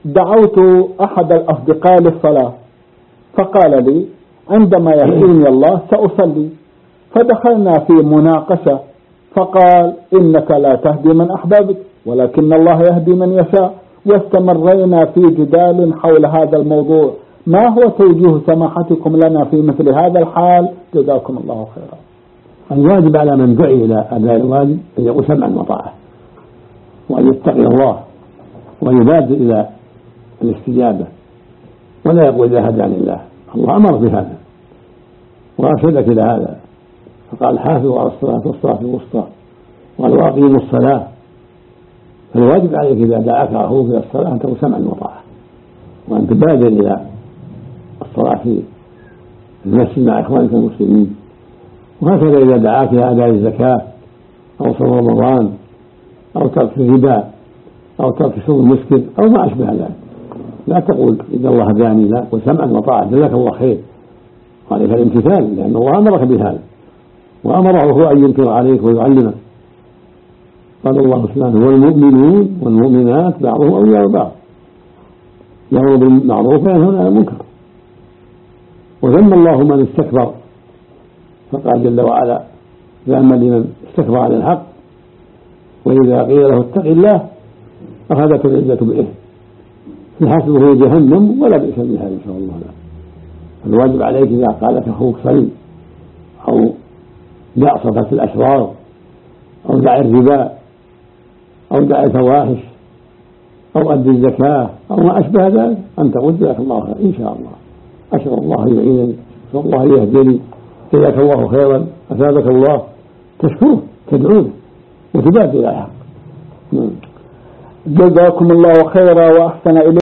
دعوت أحد الأصدقاء للصلاة فقال لي عندما يهديني الله سأصلي، فدخلنا في مناقشة فقال إنك لا تهدي من أحببت ولكن الله يهدي من يشاء، واستمرينا في جدال حول هذا الموضوع. ما هو توجيه سماحتكم لنا في مثل هذا الحال؟ جزاكم الله خيرا. الواجب على من دعي إلى أداء الواجب أن يقول سمعا وطاعة، وأن يتقي الله ويبادر إلى الاستجابة، ولا يقول إذا هداني الله. الله أمر بهذا وأرشدك إلى هذا، فقال حافظوا على الصلاة والصلاة الوسطى، قال وأقيموا الصلاة. فالواجب عليك إذا دعاك أخوك إلى الصلاة أن تقول سمعا وطاعة، وأن تبادر إلى الصلاة في المسجد مع إخوانك المسلمين. وهكذا إذا دعاك إلى أداء الزكاة أو صوم رمضان أو ترك الربا أو ترك شرب المسكر أو ما أشبه ذلك، لا تقول إذا الله هداني، لا، قل سمعا وطاعة جزاك الله خير، وعليك الامتثال لأن الله أمرك بهذا وأمره هو أن ينكر عليك ويعلمك. قال الله سبحانه والمؤمنون والمؤمنات بعضهم أولياء بعض يأمر بالمعروف وينهون عن المنكر. وذم الله من استكبر، فقال جل وعلا ذم لمن استكبر عن الحق وإذا قيل له اتق الله أخذته العزة بإثم فحسبه جهنم ولا بئس المهاد. إن شاء الله لا. الواجب عليك إذا قال لك أخوك صلي أو دع صفة الأشرار أو دع الربا أو دع الفواحش أو أدي الزكاة أو ما أشبه ذلك أن تقول جزاك الله خيرا إن شاء الله، أسأل الله أن يعينني، أسأل الله أن يهديني، جزاك الله خيرا، أثابك الله، تشكره تدعوه وتبادر إلى الحق. جزاكم الله خيرا وأحسن إليكم.